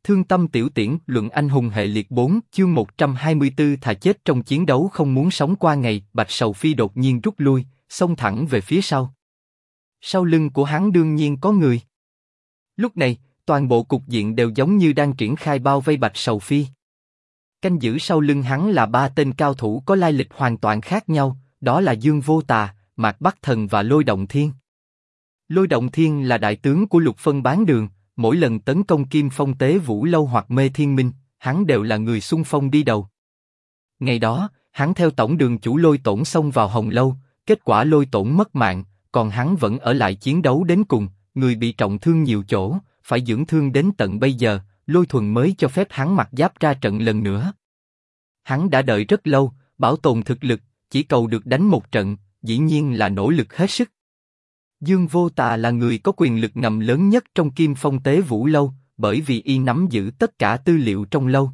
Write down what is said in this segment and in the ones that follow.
Thương tâm tiểu tiễn, luận anh hùng hệ liệt 4, chương 124 thà chết trong chiến đấu không muốn sống qua ngày. Bạch Sầu Phi đột nhiên rút lui, xông thẳng về phía sau. Sau lưng của hắn đương nhiên có người. Lúc này, toàn bộ cục diện đều giống như đang triển khai bao vây Bạch Sầu Phi. Canh giữ sau lưng hắn là 3 tên cao thủ có lai lịch hoàn toàn khác nhau, đó là Dương Vô Tà, Mạc Bắc Thần và Lôi Động Thiên. Lôi Động Thiên là đại tướng của Lục Phân Bán Đường, mỗi lần tấn công Kim Phong Tế Vũ Lâu hoặc Mê Thiên Minh, hắn đều là người xung phong đi đầu. Ngày đó, hắn theo tổng đường chủ Lôi Tổn xông vào Hồng Lâu, kết quả Lôi Tổn mất mạng, còn hắn vẫn ở lại chiến đấu đến cùng, người bị trọng thương nhiều chỗ, phải dưỡng thương đến tận bây giờ, Lôi Thuần mới cho phép hắn mặc giáp ra trận lần nữa. Hắn đã đợi rất lâu, bảo tồn thực lực, chỉ cầu được đánh một trận, dĩ nhiên là nỗ lực hết sức. Dương Vô Tà là người có quyền lực ngầm lớn nhất trong Kim Phong Tế Vũ Lâu, bởi vì y nắm giữ tất cả tư liệu trong lâu.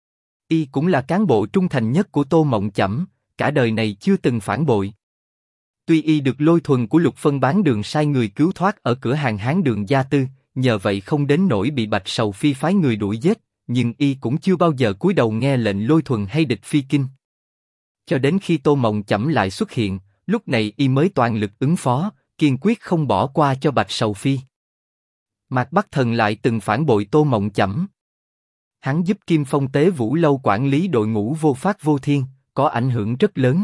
Y cũng là cán bộ trung thành nhất của Tô Mộng Chẩm, cả đời này chưa từng phản bội. Tuy y được Lôi Thuần của Lục Phân Bán Đường sai người cứu thoát ở cửa hàng Hán Đường Gia Tư, nhờ vậy không đến nỗi bị Bạch Sầu Phi phái người đuổi giết, nhưng y cũng chưa bao giờ cúi đầu nghe lệnh Lôi Thuần hay địch phi kinh. Cho đến khi Tô Mộng Chẩm lại xuất hiện, lúc này y mới toàn lực ứng phó, kiên quyết không bỏ qua cho Bạch Sầu Phi. Mạc Bắc Thần lại từng phản bội Tô Mộng Chẩm. Hắn giúp Kim Phong Tế Vũ Lâu quản lý đội ngũ Vô Pháp Vô Thiên, có ảnh hưởng rất lớn.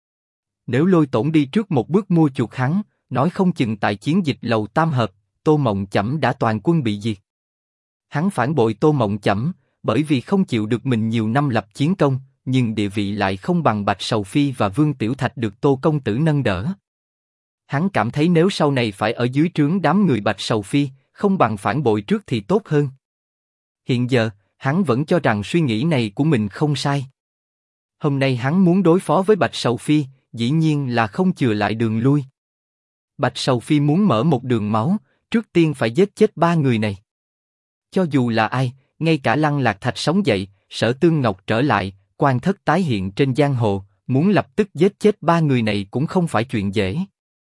Nếu Lôi Tổn đi trước một bước mua chuộc hắn, nói không chừng tại chiến dịch Lầu Tam Hợp, Tô Mộng Chẩm đã toàn quân bị diệt. Hắn phản bội Tô Mộng Chẩm, bởi vì không chịu được mình nhiều năm lập chiến công, nhưng địa vị lại không bằng Bạch Sầu Phi và Vương Tiểu Thạch được Tô công tử nâng đỡ. Hắn cảm thấy nếu sau này phải ở dưới trướng đám người Bạch Sầu Phi, không bằng phản bội trước thì tốt hơn. Hiện giờ, hắn vẫn cho rằng suy nghĩ này của mình không sai. Hôm nay hắn muốn đối phó với Bạch Sầu Phi, dĩ nhiên là không chừa lại đường lui. Bạch Sầu Phi muốn mở một đường máu, trước tiên phải giết chết 3 người này. Cho dù là ai, ngay cả Lăng Lạc Thạch sống dậy, Sở Tương Ngọc trở lại, Quan Thất tái hiện trên giang hồ, muốn lập tức giết chết 3 người này cũng không phải chuyện dễ.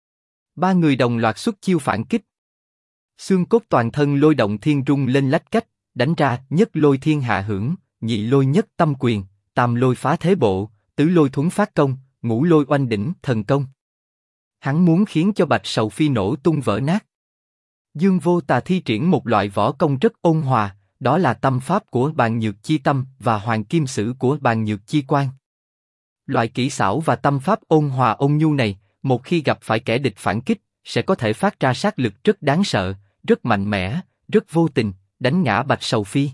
3 người đồng loạt xuất chiêu phản kích. Xương cốt toàn thân Lôi Động Thiên rung lên lách cách, đánh ra nhất lôi thiên hạ hưởng, nhị lôi nhất tâm quyền, tam lôi phá thế bộ, tứ lôi thuấn phát công, ngũ lôi oanh đỉnh thần công. Hắn muốn khiến cho Bạch Sầu Phi nổ tung vỡ nát. Dương Vô Tà thi triển một loại võ công rất ôn hòa, đó là tâm pháp của Bàn Nhược Chi Tâm và Hoàng Kim Sử của Bàn Nhược Chi Quan. Loại kỹ xảo và tâm pháp ôn hòa ôn nhu này, một khi gặp phải kẻ địch phản kích, sẽ có thể phát ra sát lực rất đáng sợ, rất mạnh mẽ, rất vô tình, đánh ngã Bạch Sầu Phi.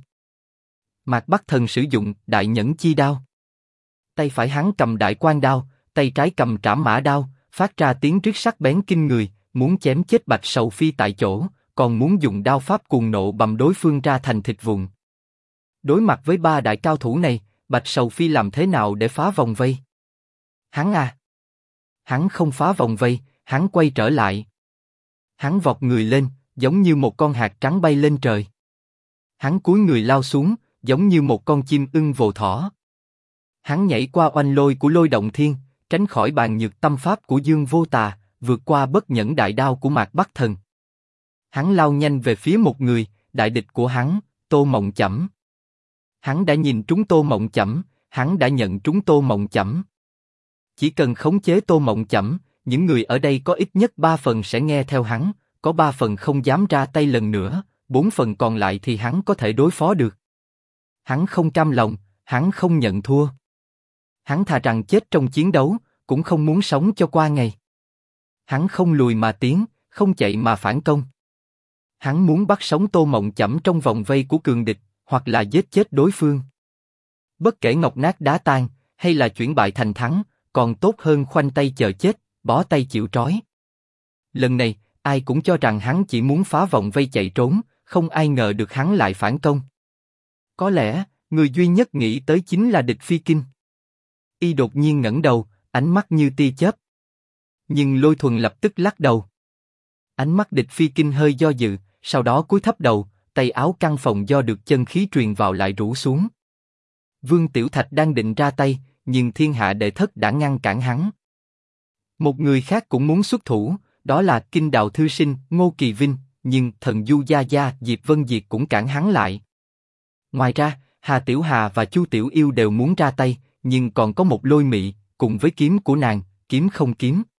Mạc Bắc Thần sử dụng Đại Nhẫn Chi Đao. Tay phải hắn cầm Đại Quan Đao, tay trái cầm Trảm Mã Đao, phát ra tiếng rít sắc bén kinh người, muốn chém chết Bạch Sầu Phi tại chỗ, còn muốn dùng đao pháp cuồng nộ bầm đối phương ra thành thịt vụn. Đối mặt với 3 đại cao thủ này, Bạch Sầu Phi làm thế nào để phá vòng vây? Hắn không phá vòng vây, hắn quay trở lại. Hắn vọt người lên, giống như một con hạt trắng bay lên trời. Hắn cúi người lao xuống, giống như một con chim ưng vồ thỏ. Hắn nhảy qua oanh lôi của Lôi Động Thiên, tránh khỏi Bàn Nhược tâm pháp của Dương Vô Tà, vượt qua bất nhẫn đại đao của Mạc Bắc Thần. Hắn lao nhanh về phía một người, đại địch của hắn, Tô Mộng Chẩm. Hắn đã nhìn trúng Tô Mộng Chẩm, hắn đã nhận trúng Tô Mộng Chẩm. Chỉ cần khống chế Tô Mộng Chẩm, những người ở đây có ít nhất 3 phần sẽ nghe theo hắn, có 3 phần không dám ra tay lần nữa, 4 phần còn lại thì hắn có thể đối phó được. Hắn không cam lòng, hắn không nhận thua. Hắn thà rằng chết trong chiến đấu, cũng không muốn sống cho qua ngày. Hắn không lùi mà tiến, không chạy mà phản công. Hắn muốn bắt sống Tô Mộng Chẩm trong vòng vây của cường địch, hoặc là giết chết đối phương. Bất kể ngọc nát đá tan, hay là chuyển bại thành thắng, còn tốt hơn khoanh tay chờ chết, bó tay chịu trói. Lần này, ai cũng cho rằng hắn chỉ muốn phá vòng vây chạy trốn, không ai ngờ được hắn lại phản công. Có lẽ, người duy nhất nghĩ tới chính là địch phi kinh. Y đột nhiên ngẩng đầu, ánh mắt như tia chớp. Nhưng Lôi Thuần lập tức lắc đầu. Ánh mắt địch phi kinh hơi do dự, sau đó cúi thấp đầu, tay áo căng phồng do được chân khí truyền vào lại rũ xuống. Vương Tiểu Thạch đang định ra tay, nhưng Thiên Hạ Đệ Thất đã ngăn cản hắn. Một người khác cũng muốn xuất thủ, đó là Kinh Đào Thư Sinh, Ngô Kỳ Vinh, nhưng Thần Du Gia Gia, Diệp Vân Diệt cũng cản hắn lại. Ngoài ra, Hà Tiểu Hà và Chu Tiểu Yêu đều muốn ra tay, nhưng còn có một Lôi Mị, cùng với kiếm của nàng, kiếm không kiếm.